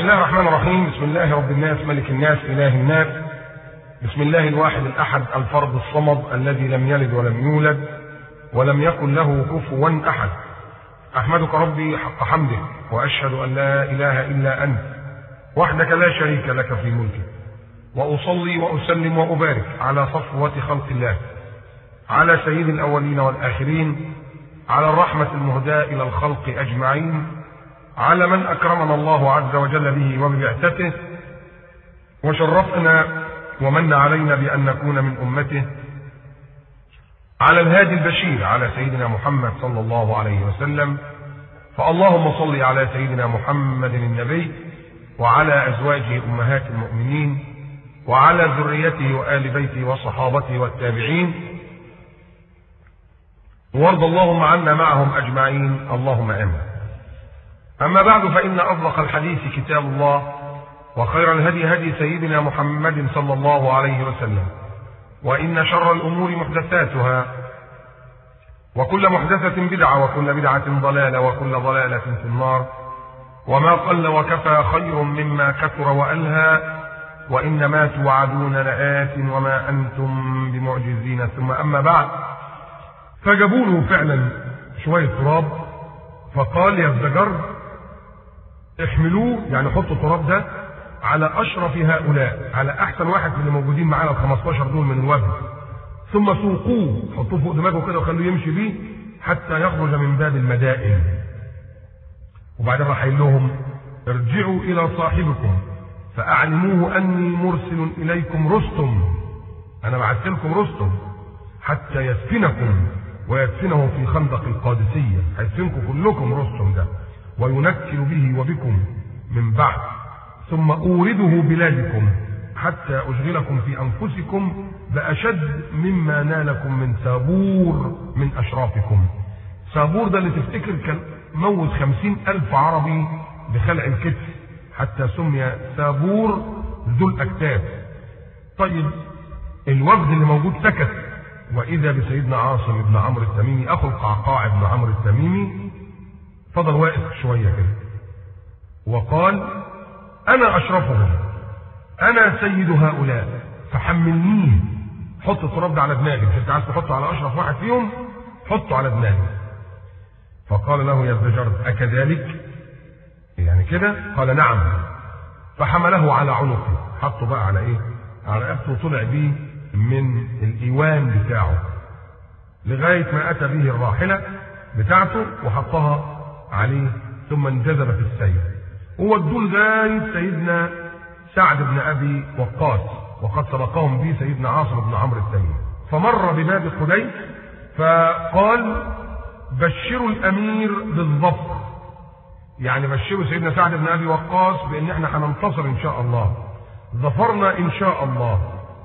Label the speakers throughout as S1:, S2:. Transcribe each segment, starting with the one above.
S1: الله الرحمن الرحيم. بسم الله رب الناس ملك الناس إله الناس. بسم الله الواحد الأحد الفرد الصمد الذي لم يلد ولم يولد ولم يكن له كفوا أحد. أحمدك ربي حق حمده وأشهد أن لا إله إلا أنت وحدك لا شريك لك في ملكك، وأصلي وأسلم وأبارك على صفوة خلق الله، على سيد الأولين والآخرين، على الرحمة المهداة إلى الخلق أجمعين، على من أكرمنا الله عز وجل به وببعثته وشرفنا ومن علينا بأن نكون من أمته، على الهادي البشير على سيدنا محمد صلى الله عليه وسلم. فاللهم صل على سيدنا محمد النبي وعلى أزواجه أمهات المؤمنين وعلى ذريته وآل بيته وصحابته والتابعين، وارض اللهم عنا معهم أجمعين اللهم آمين. أما بعد، فإن أصدق الحديث كتاب الله، وخير الهدي هدي سيدنا محمد صلى الله عليه وسلم، وإن شر الأمور محدثاتها، وكل محدثة بدعة، وكل بدعة ضلالة، وكل ضلالة في النار. وما قل وكفى خير مما كثر وألهى، وإنما توعدون لآت وما أنتم بمعجزين. ثم أما بعد، فجابوا له فعلا شوية تراب، فقال يا الزجر احملوه، يعني حطوا التراب ده على أشرف هؤلاء، على أحسن واحد من اللي موجودين معانا ال15 دول من الوفد، ثم سوقوه، حطوه فوق دماغه كده وخلوه يمشي بيه حتى يخرج من باب المدائن. وبعدين راح قايل لهم ارجعوا إلى صاحبكم فأعلموه أني مرسل إليكم رستم، أنا بعثت لكم رستم حتى يدفنكم ويدفنه في خندق القادسية، هيدفنكم كلكم رستم ده، وينكل به وبكم من بعد، ثم أورده بلادكم حتى أشغلكم في أنفسكم بأشد مما نالكم من سابور من أشرافكم. سابور ده اللي تفتكر كان موت 50,000 عربي بخلع الكتف، حتى سمي سابور ذو الأكتاف. طيب الوفد اللي موجود سكت، وإذا بسيدنا عاصم بن عمرو التميمي أخو القعقاع بن عمرو التميمي فضل واقف شوية كده وقال أنا أشرفهم، أنا سيد هؤلاء، فحملنيه، حط التراب ده على دماغي، أنت عايز تحطه على أشرف واحد فيهم حطه على دماغي. فقال له يا الزجر أكذلك؟ يعني كده؟ قال نعم. فحمله على عنقه، حطه بقى على إيه؟ على رقبته، وطلع بيه من الإيوان بتاعه لغاية ما أتى به الراحلة بتاعته وحطها عليه، ثم انجذب في السير. هو الدول لغاية سيدنا سعد بن أبي وقاص، وقد سبقهم به سيدنا عاصم بن عمرو التميمي. فمر بباب حديث فقال بشروا الأمير بالظفر، يعني بشروا سيدنا سعد بن أبي وقاص بأن احنا هننتصر إن شاء الله، ظفرنا إن شاء الله،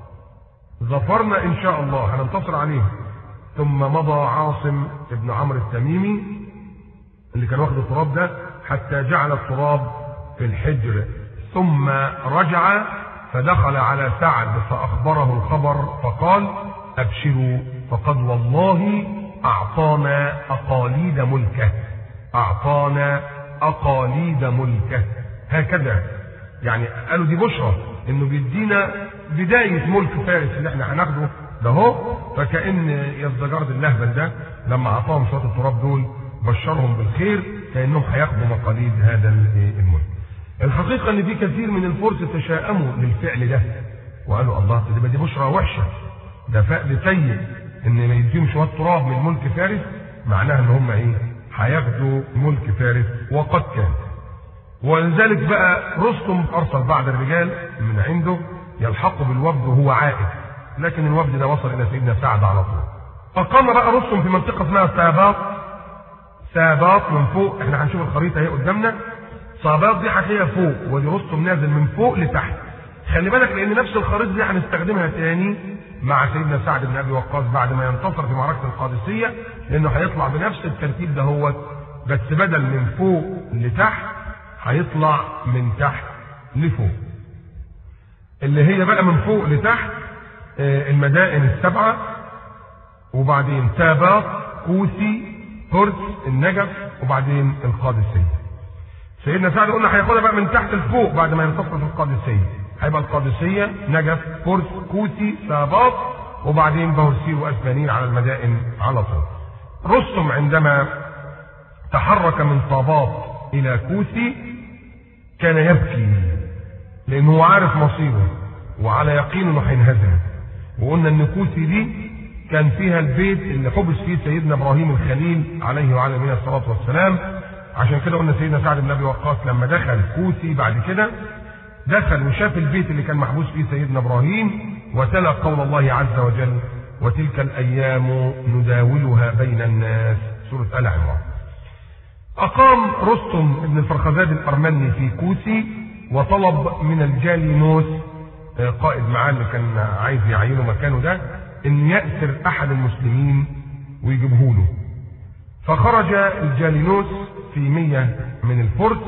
S1: ظفرنا إن شاء الله، هننتصر عليهم. ثم مضى عاصم بن عمرو التميمي اللي كان واخد التراب ده حتى جعل التراب في الحجر، ثم رجع فدخل على سعد فأخبره الخبر فقال أبشروا فقد والله أعطانا أقاليد ملكه، أعطانا أقاليد ملكه. هكذا يعني قالوا دي بشرى إنه بيدينا بداية ملك فارس اللي احنا هناخده ده هو. فكأن يزدجرد اللهبل ده لما أعطاهم شوية التراب دول بشرهم بالخير، كأنهم هياخدوا مقاليد هذا الملك. الحقيقة ان في كثير من الفرس تشاءموا للفعل ده وقالوا الله دي بشرى وحشة، ده فعل سيء ان ما يديهم شوية تراب من ملك فارس، معناها ان هم ايه؟ هياخدوا ملك فارس. وقد كان. ولذلك بقى رستم ارسل بعض الرجال من عنده يلحقوا بالوفد وهو عائد، لكن الوفد ده وصل الى سيدنا سعد على طول. فقام بقى رستم في منطقة اسمها ساباط. ساباط من فوق، احنا هنشوف الخريطة اهي قدامنا. ساباط دي حكاية فوق، ودي رستم نازل من فوق لتحت. خلي بالك لان نفس الخريطة دي هنستخدمها تاني مع سيدنا سعد بن ابي وقاص بعد ما ينتصر في معركة القادسية، لانه هيطلع بنفس الترتيب ده هو، بس بدل من فوق لتحت هيطلع من تحت لفوق. اللي هي بقى من فوق لتحت المدائن السبعة، وبعدين ساباط، كوسي، هرس، النجف، وبعدين القادسية. سيدنا سعد قلنا هياخدها بقى من تحت لفوق بعد ما ينتصر في القادسيه. هيبقى القادسيه، نجف، فرس، كوسي، ساباط، وبعدين بهرسير واسبانيين على المدائن على طول. رستم عندما تحرك من طاباط الى كوسي كان يبكي لانه عارف مصيره وعلى يقين انه هينهزم. وقلنا ان كوسي دي كان فيها البيت اللي حبس فيه سيدنا ابراهيم الخليل عليه وعلى نبينا الصلاه والسلام. عشان كده قلنا سيدنا سعد بن ابي وقاص لما دخل كوسي بعد كده دخل وشاف البيت اللي كان محبوس فيه سيدنا ابراهيم وتلا قول الله عز وجل: وتلك الايام نداولها بين الناس، سوره ال عمران. اقام رستم بن الفرخزاد الارمني في كوسي وطلب من الجالينوس قائد معاه اللي كان عايز يعينه مكانه ده ان يأسر احد المسلمين ويجيبه له. فخرج الجالينوس في 100 من الفرس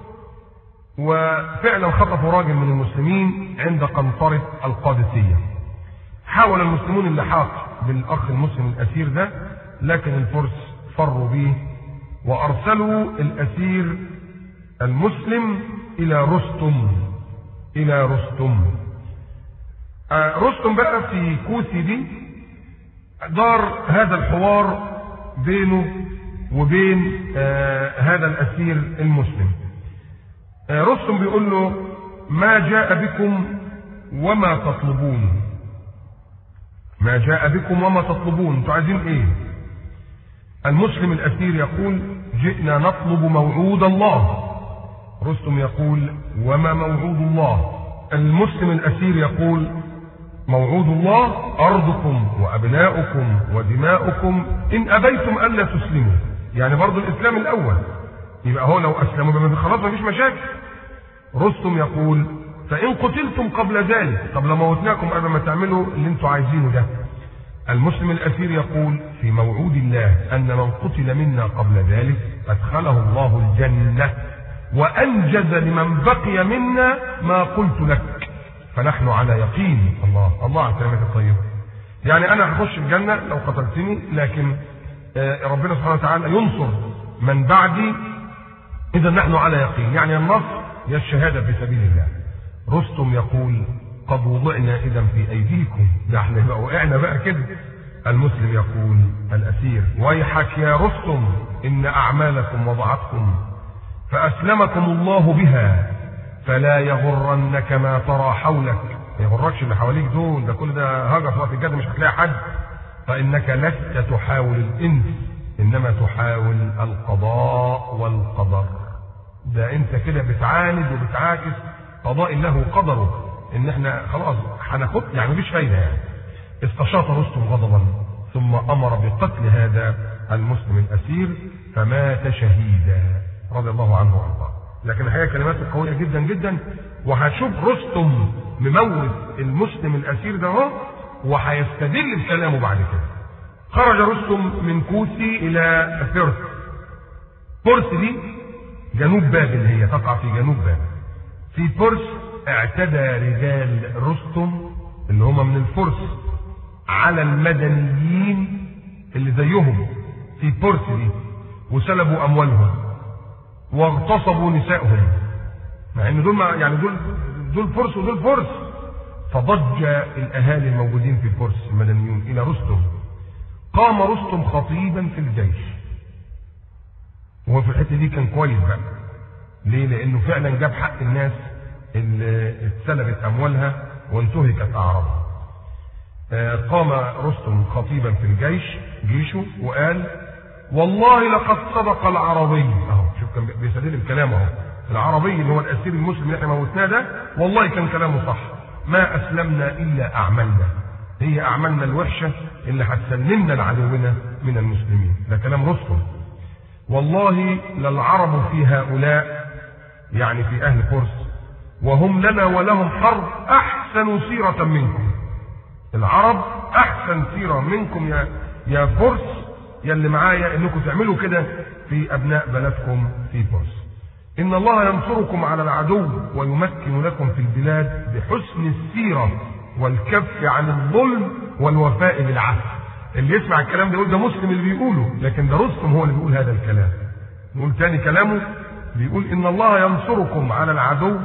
S1: وفعلا خطفوا راجل من المسلمين عند قنطرة القادسية. حاول المسلمون اللحاق بالاخ المسلم الاسير ده لكن الفرس فروا به وارسلوا الاسير المسلم الى رستم. رستم بقى في كوسي دي دار هذا الحوار بينه وبين هذا الاسير المسلم. رستم بيقول له: ما جاء بكم وما تطلبون؟ ما جاء بكم وما تطلبون، انتوا عايزين ايه؟ المسلم الاسير يقول: جئنا نطلب موعود الله. رستم يقول: وما موعود الله؟ المسلم الاسير يقول: موعود الله ارضكم وابناؤكم ودماؤكم ان ابيتم الا تسلموا. يعني برضو الاسلام الاول، يبقى هو لو اسلموا يبقى خلاص ما فيش مشاكل. رستم يقول: فان قتلتم قبل ذلك، طب لو موتناكم قبل ما تعملوا اللي انتوا عايزينه ده. المسلم الاسير يقول: في موعود الله ان من قتل منا قبل ذلك ادخله الله الجنه وانجز لمن بقي منا ما قلت لك، فنحن على يقين. الله على الكلمات الطيبه. يعني انا هخش الجنه لو قتلتني، لكن ربنا سبحانه وتعالى ينصر من بعدي، اذا نحن على يقين. يعني النصر هي الشهاده في سبيل الله. رستم يقول: قد وضعنا اذا في ايديكم، ده احنا بقى وقعنا بقى كده. المسلم يقول الاسير: ويحك يا رستم ان اعمالكم وضعتكم فاسلمكم الله بها، فلا يغرنك ما ترى حولك. ما يغركش اللي حواليك دول، ده كل ده هجر في وقت الجد مش هتلاقي حد. فانك لست تحاول الانس انما تحاول القضاء والقدر. ده انت كده بتعاند وبتعاكس قضاء الله وقدره، ان احنا خلاص هناخد يعني مفيش فايده. يعني استشاط رستم غضبا ثم امر بقتل هذا المسلم الاسير فمات شهيدا رضي الله عنه وارضاه. لكن الحقيقه كلماته قويه جدا جدا، وهشوف رستم مموت المسلم الاسير ده اهو وهيستدل بكلامه بعد كده. خرج رستم من كوسي الى فرس. فرس دي جنوب بابل، هي تقع في جنوب بابل. في فرس اعتدى رجال رستم اللي هم من الفرس على المدنيين اللي زيهم في فرس دي، وسلبوا اموالهم واغتصبوا نسائهم، مع ان دول يعني دول فرس ودول فرس. فضج الاهالي الموجودين في فرس المدنيون الى رستم. قام رستم خطيبا في الجيش، وهو في الحته دي كان كويس بقى. ليه؟ لانه فعلا جاب حق الناس اللي اتسلبت اموالها وانتهكت اعراضها. قام رستم خطيبا في جيشه وقال: والله لقد صدق العربي. اهو شوف كان بيستدل بكلامه اهو. العربي اللي هو الاسير المسلم اللي احنا موتناه ده والله كان كلامه صح. ما اسلمنا الا اعمالنا، هي اعمالنا الوحشه اللي هتسلمنا لعدونا من المسلمين. ده كلام رستم. والله للعرب في هؤلاء، يعني في اهل فرس، وهم لنا ولهم حرب احسن سيره منكم. العرب احسن سيره منكم يا فرس، يا اللي معايا، انكم تعملوا كده في ابناء بلدكم في فرس. ان الله ينصركم على العدو ويمكن لكم في البلاد بحسن السيره والكف عن الظلم والوفاء بالعهد. اللي يسمع الكلام ده يقول ده مسلم اللي بيقوله، لكن ده رستم هو اللي بيقول هذا الكلام. نقول تاني كلامه: بيقول إن الله ينصركم على العدو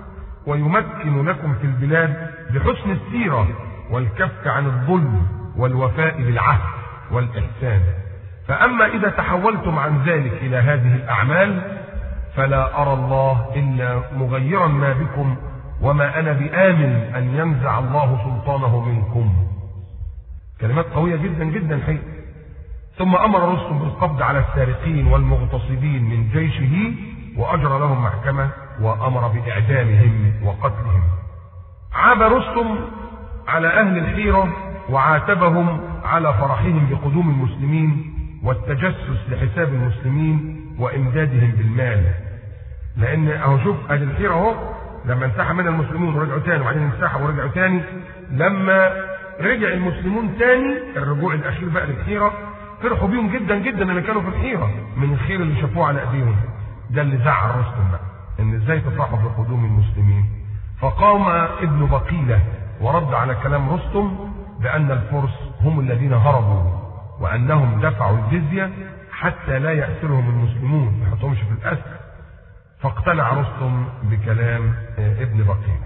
S1: ويمكن لكم في البلاد بحسن السيرة والكف عن الظلم والوفاء بالعهد والإحسان. فأما إذا تحولتم عن ذلك إلى هذه الأعمال فلا أرى الله إلا مغيرا ما بكم، وما أنا بآمن أن ينزع الله سلطانه منكم. كلمات قوية جدا جدا حقيقة. ثم أمر رستم بالقبض على السارقين والمغتصبين من جيشه وأجرى لهم محكمة وأمر بإعدامهم وقتلهم. عاب رستم على أهل الحيرة وعاتبهم على فرحهم بقدوم المسلمين والتجسس لحساب المسلمين وإمدادهم بالمال. لأن أهو شوف أهل الحيرة أهو لما انسحب من المسلمون ورجعوا تاني وبعدين انسحبوا ورجعوا تاني، لما رجع المسلمون تاني الرجوع الأخير بقى للحيرة فرحوا بيهم جدا جدا اللي كانوا في الحيرة من الخير اللي شافوه على أيديهم. ده اللي زعل رستم بقى، إن إزاي تفرحوا بقدوم المسلمين. فقام ابن بقيلة ورد على كلام رستم بأن الفرس هم الذين هربوا وأنهم دفعوا الجزية حتى لا يأسرهم المسلمون ما يحطهمش في الأسر. فاقتنع رستم بكلام ابن بقيلة.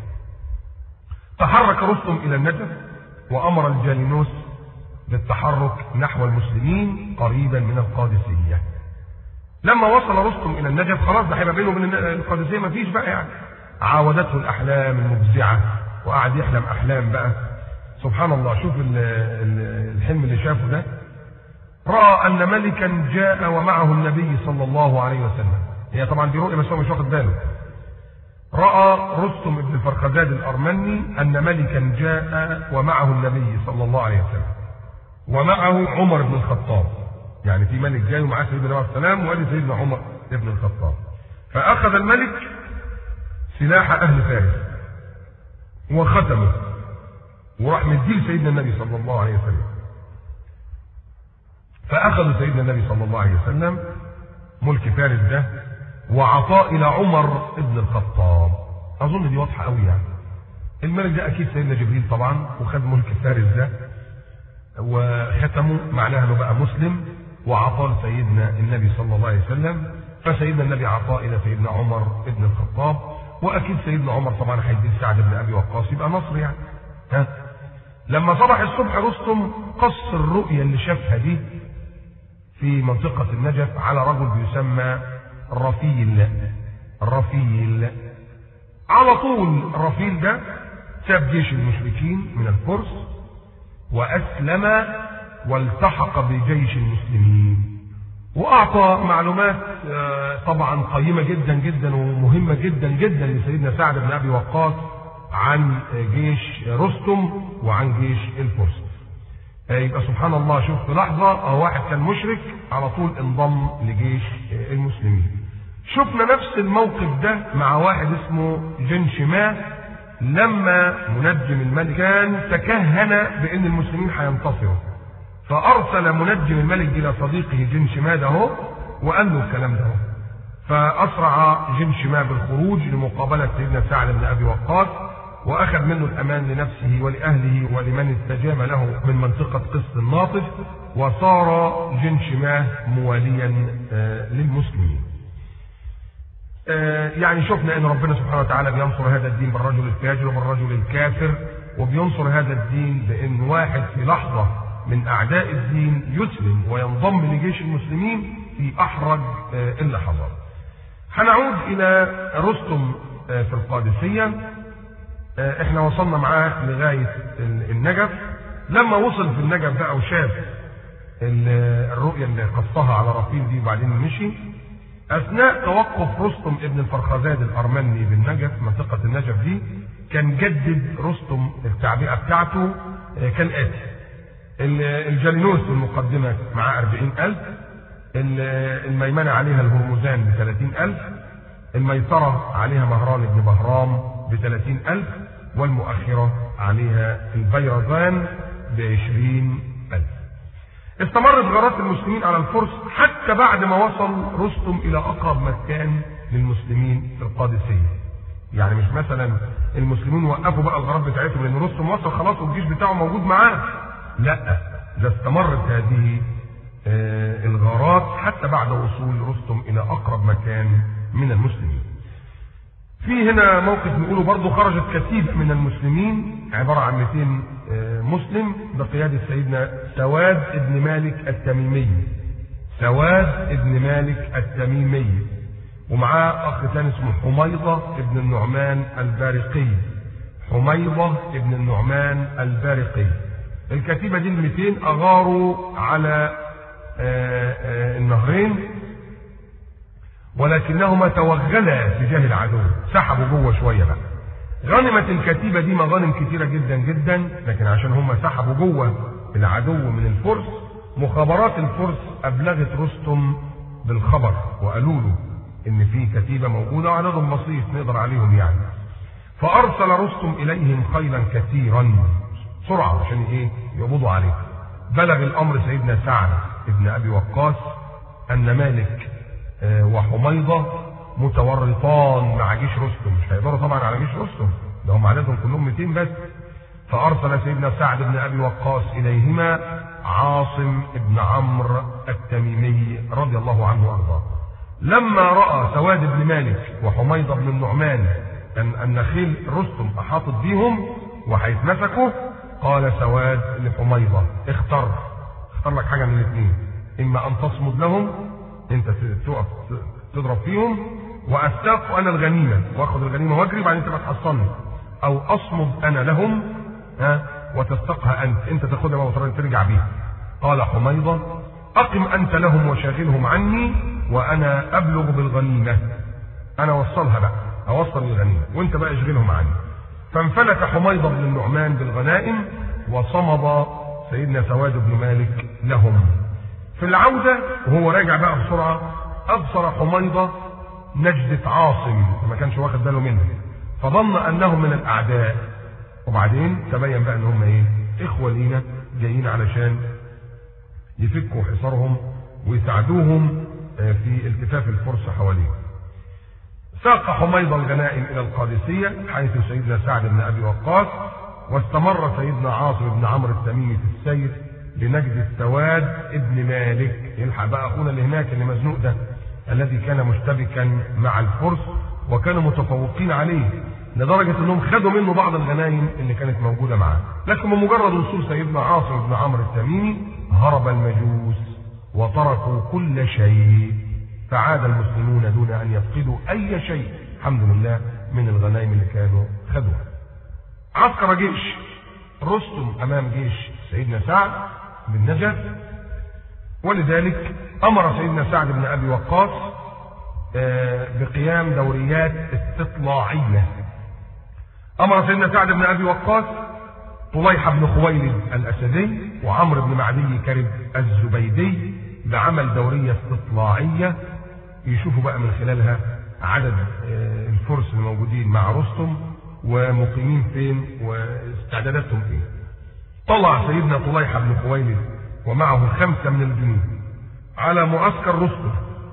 S1: تحرك رستم إلى النجف وأمر الجالينوس بالتحرك نحو المسلمين قريبا من القادسية. لما وصل رستم إلى النجف خلاص ده هيبقى بينه وبين القادسية مفيش بقى يعني. عاودته الأحلام المفزعة وقعد يحلم أحلام بقى. سبحان الله، شوف الحلم اللي شافه ده. رأى أن ملكا جاء ومعه النبي صلى الله عليه وسلم. هي طبعا دي رؤية بس هو مش واخد باله. رأى رستم بن الفرخزاد الأرمني أن ملكا جاء ومعه النبي صلى الله عليه وسلم ومعه عمر بن الخطاب. يعني في ملك جاي ومعاه سيدنا عليه السلام وادي سيدنا عمر بن الخطاب. فأخذ الملك سلاح أهل فارس وختمه وراح مديه سيدنا النبي صلى الله عليه وسلم. فأخذ سيدنا النبي صلى الله عليه وسلم ملك فارس ده وعطاه إلى عمر بن الخطاب. أظن دي واضحة قوي يعني. الملك ده أكيد سيدنا جبريل طبعا، وخد ملك فارس ده وختمه معناها انه بقى مسلم وعطاه سيدنا النبي صلى الله عليه وسلم. فسيدنا النبي عطاه الى سيدنا عمر بن الخطاب، واكيد سيدنا عمر طبعا هيديه سعد بن ابي وقاص يبقى نصر يعني. لما صبح الصبح رستم قص الرؤيا اللي شافها دي في منطقة النجف على رجل بيسمى رفيل. على طول رفيل ده ساب جيش المشركين من الفرس وأسلم والتحق بجيش المسلمين، وأعطى معلومات طبعا قيمة جدا جدا ومهمة جدا جدا لسيدنا سعد بن أبي وقاص عن جيش رستم وعن جيش الفرس. يبقى سبحان الله، شوف في لحظة واحد كان مشرك على طول انضم لجيش المسلمين. شفنا نفس الموقف ده مع واحد اسمه جنشماه لما منجم الملك كان تكهن بان المسلمين هينتصروا، فارسل منجم الملك الى صديقه جنشماه ده وقال له الكلام ده. فاسرع جنشماه بالخروج لمقابله سيدنا سعد بن ابي وقاص واخذ منه الامان لنفسه ولاهله ولمن استجاب له من منطقه قسط الناطف، وصار جنشماه مواليا للمسلمين. يعني شفنا ان ربنا سبحانه وتعالى بينصر هذا الدين بالرجل الفاجر وبالرجل الكافر، وبينصر هذا الدين بان واحد في لحظه من اعداء الدين يسلم وينضم لجيش المسلمين في احرج اللحظات. هنعود الى رستم في القادسيه. احنا وصلنا معاه لغايه النجف. لما وصل في النجف بقى وشاف الرؤيا اللي قصها على رفيل دي وبعدين مشي، اثناء توقف رستم ابن الفرخزاد الارمني بالنجف منطقه النجف دي كان جدد رستم التعبئه بتاعته كالاتي: الجالينوس المقدمه معاه 40,000، الميمنه عليها الهرمزان ب30,000، الميسره عليها مهران بن بهرام ب30,000، والمؤخره عليها البيرزان ب20,000. استمرت غارات المسلمين على الفرس حتى بعد ما وصل رستم الى اقرب مكان للمسلمين في القادسيه. يعني مش مثلا المسلمين وقفوا بقى الغارات بتاعتهم لان رستم وصل خلاص والجيش بتاعه موجود معاه، لا، ده استمرت هذه الغارات حتى بعد وصول رستم الى اقرب مكان من المسلمين. في هنا موقف نقوله برضه، خرجت كتيبة من المسلمين عبارة عن 200 مسلم بقيادة سيدنا سواد ابن مالك التميمي. سواد ابن مالك التميمي، ومعاه أخ ثاني اسمه حميضة ابن النعمان البارقي. حميضة ابن النعمان البارقي. الكتيبة دي 200 أغاروا على النهرين، ولكنهما توغلا تجاه العدو، سحبوا جوه شويه بقى. غنمت الكتيبه دي مغانم كتيره جدا جدا، لكن عشان هم سحبوا جوه العدو من الفرس، مخابرات الفرس ابلغت رستم بالخبر وقالوا له ان في كتيبه موجوده وعددهم بسيط نقدر عليهم يعني. فارسل رستم اليهم خيلا كثيرا بسرعه عشان ايه؟ يقبضوا عليه. بلغ الامر سيدنا سعد ابن ابي وقاص ان مالك وحميضة متورطان مع جيش رستم، مش هيقدروا طبعا على جيش رستم، ده هم عددهم كلهم 200 بس. فأرسل سيدنا سعد بن أبي وقاص إليهما عاصم بن عمرو التميمي رضي الله عنه وأرضاه. لما رأى سواد بن مالك وحميضة بن النعمان أن خيل رستم أحاطت بهم وهيتمسكوا، قال سواد لحميضة اختر لك حاجة من الاثنين، إما أن تصمد لهم، انت تقف تضرب فيهم، واستاق انا الغنيمه واخذ الغنيمه واجري بعدين تبقى تحصلني، او اصمد انا لهم وتستقها انت تاخذها وترجع بيها. قال حميضه اقم انت لهم وشاغلهم عني وانا ابلغ بالغنيمه، انا اوصلها بقى، اوصل الغنيمه وانت بقى اشغلهم عني. فانفلت حميضه بن النعمان بالغنائم وصمد سيدنا سواد بن مالك لهم. في العودة وهو راجع بقى بسرعة أبصر حميضة نجدة عاصم ما كانش واخد باله منه، فظن أنهم من الأعداء، وبعدين تبين بقى أنهم إيه؟ إخوة لينا جايين علشان يفكوا حصارهم ويساعدوهم في التفاف الفرس حواليهم. ساق حميضة الغنائم إلى القادسية حيث سيدنا سعد بن أبي وقاص، واستمر سيدنا عاصم بن عمرو التميمي في السير لنجد السواد ابن مالك، يلحق بقى اخونا اللي هناك اللي مزنوق ده الذي كان مشتبكا مع الفرس وكانوا متفوقين عليه لدرجه انهم خدوا منه بعض الغنائم اللي كانت موجوده معاه. لكن بمجرد وصول سيدنا عاصم بن عمرو التميمي هرب المجوس وتركوا كل شيء، فعاد المسلمون دون ان يفقدوا اي شيء الحمد لله من الغنائم اللي كانوا خدوها. عسكر جيش رستم امام جيش سيدنا سعد بن نجد، ولذلك امر سيدنا سعد بن ابي وقاص بقيام دوريات استطلاعيه. امر سيدنا سعد بن ابي وقاص طليحه بن خويلد الاسدي وعمرو بن معدي كرب الزبيدي بعمل دوريه استطلاعيه يشوفوا بقى من خلالها عدد الفرس الموجودين مع رستم ومقيمين فين واستعداداتهم فين. طلع سيدنا طليحه بن خويلد ومعه 5 من الجنود على معسكر رستم،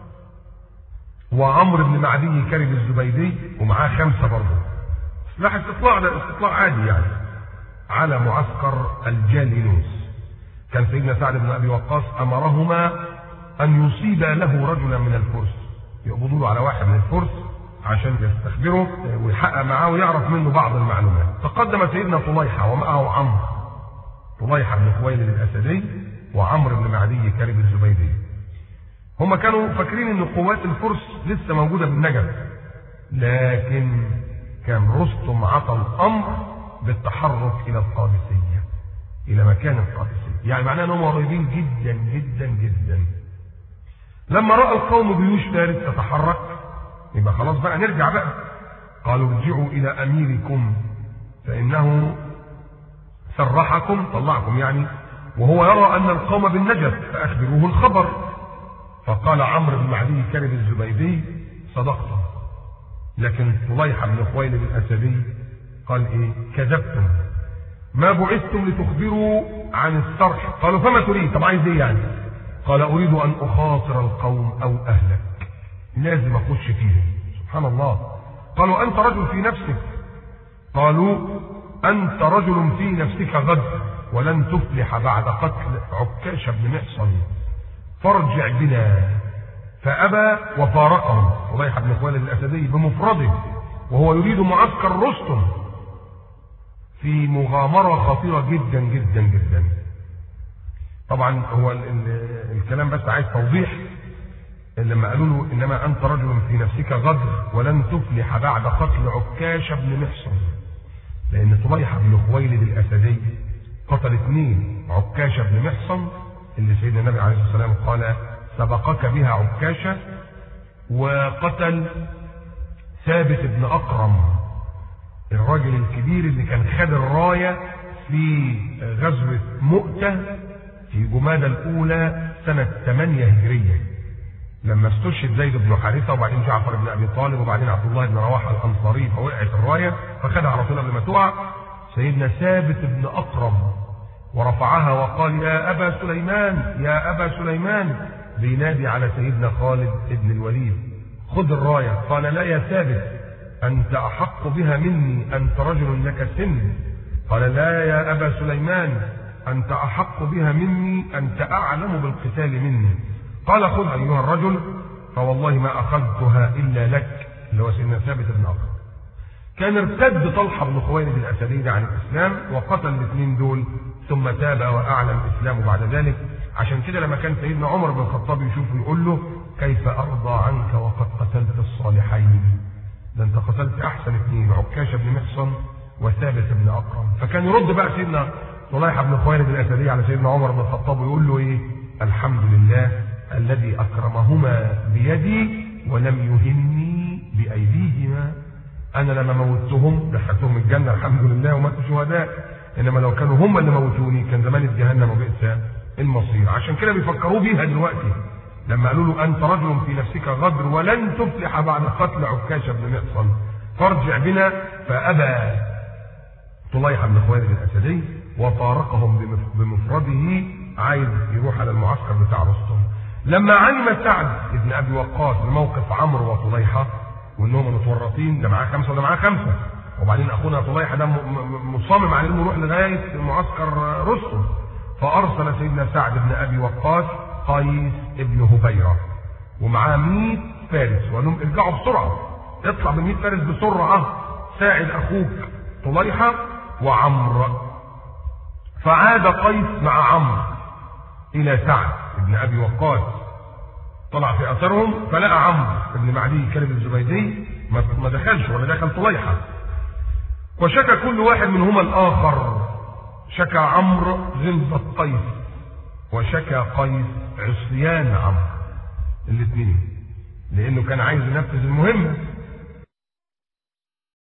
S1: وعمرو بن معدي كرب الزبيدي ومعاه 5 برضه. سلاح استطلاع ده استطلاع عادي يعني على معسكر الجالينوس. كان سيدنا سعد بن ابي وقاص امرهما ان يصيبا له رجلا من الفرس، يقبضوا له على واحد من الفرس عشان يستخبره ويحقق معاه ويعرف منه بعض المعلومات. تقدم سيدنا طليحه ومعه عمرو، طليحه بن خويلد الاسدي وعمرو بن معدي كرب الزبيدي. هم كانوا فاكرين ان قوات الفرس لسه موجوده بالنجف، لكن كان رستم عطى الامر بالتحرك الى القادسيه، الى مكان القادسيه، يعني معناه انهم قريبين جدا جدا جدا. لما راى القوم جيوش فارس تتحرك يبقى خلاص بقى نرجع بقى، قالوا ارجعوا الى اميركم فانه سرحكم، طلعكم يعني، وهو يرى ان القوم بالنجف فاخبروه الخبر. فقال عمرو بن معدي كرب الزبيدي صدقت، لكن طليحه بن خويلد الاسدي قال ايه؟ كذبتم، ما بعثتم لتخبروا عن السرح. قالوا فما تريد؟ طب عايز ايه يعني؟ قال اريد ان اخاطر القوم او اهلك، لازم اخش فيهم. سبحان الله. قالوا انت رجل في نفسك، قالوا انت رجل في نفسك غد ولن تفلح بعد قتل عكاش بن محصن، فارجع بنا فأبى وفارقهم طليحة بن خويلد الأسدي بمفرده وهو يريد معسكر رستم في مغامرة خطيرة جدا جدا جدا. طبعا هو الكلام بس عايز توضيح. لما قالوا له إنما أنت رجل في نفسك غدر ولن تفلح بعد قتل عكاشة بن محصن، لأن طليحة بن خويلد الأسدي قتل 2، عكاشة بن محصن اللي سيدنا النبي عليه الصلاة والسلام قال سبقك بها عكاشة، وقتل ثابت بن أقرم الراجل الكبير اللي كان خد الراية في غزوة مؤتة في جمادى الأولى سنة 8 هجرية، لما استشهد زيد بن حارثة وبعدين جعفر بن أبي طالب وبعدين عبد الله بن رواحة الأنصاري، فوقعت الراية فخدها على طول قبل ما تقع سيدنا ثابت بن أقرم ورفعها وقال يا أبا سليمان يا أبا سليمان، بينادي على سيدنا خالد بن الوليد خذ الراية. قال لا يا ثابت أنت أحق بها مني، أنت رجل لك سن. قال لا يا أبا سليمان أنت أحق بها مني، أنت أعلم بالقتال مني. قال خذ أيها الرجل، فوالله ما أخذتها إلا لك، اللي هو سيدنا ثابت بن أقرم. كان ارتد طلحة بن خويلد الأسدي عن الإسلام وقتل الاثنين دول ثم تاب وأعلن الإسلام بعد ذلك. عشان كده لما كان سيدنا عمر بن الخطاب يشوفه يقول له كيف أرضى عنك وقد قتلت الصالحين، ده أنت قتلت أحسن 2، عكاشة بن محصن وثابت بن أقرم. فكان يرد بقى سيدنا طليحة بن خويلد الأسدي على سيدنا عمر بن الخطاب ويقول له إيه؟ الحمد لله الذي أكرمهما بيدي ولم يهني بأيديهما، أنا لما موتهم دخلتهم الجنة الحمد لله وماتوا شهداء، إنما لو كانوا هم اللي موتوني كان زمان جهنم وبئس المصير. عشان كده بيفكروا بيها دلوقتي لما قالوا له أنت رجل في نفسك غدر ولن تفلح بعد قتل عكاشة بن محصن فارجع بنا. فأبى طليحة بن خويلد الأسدي وفارقهم بمفرده، عايز يروح على المعسكر بتاع رستم. لما علم سعد بن أبي وقاص بموقف عمرو وطليحة وانهم متورطين، ده معاه 5 وده معاه 5، وبعدين اخونا طليحة ده مصمم على انه يروح لغايه معسكر رستم، فارسل سيدنا سعد بن ابي وقاص قيس ابن هبيرة ومعاه 100 فارس وقال لهم ارجعوا بسرعه، اطلع ب100 فارس بسرعه ساعد اخوك طليحة وعمرو. فعاد قيس مع عمرو الى سعد بن ابي وقاص، طلع في اثرهم فلقى عمرو بن معدي كلب الزبيدي ما دخلش ولا دخل طليحة، وشكى كل واحد منهما الاخر. شكى عمرو غلظة قيس وشكى قيس عصيان عمرو الاثنين، لانه كان عايز ينفذ المهمة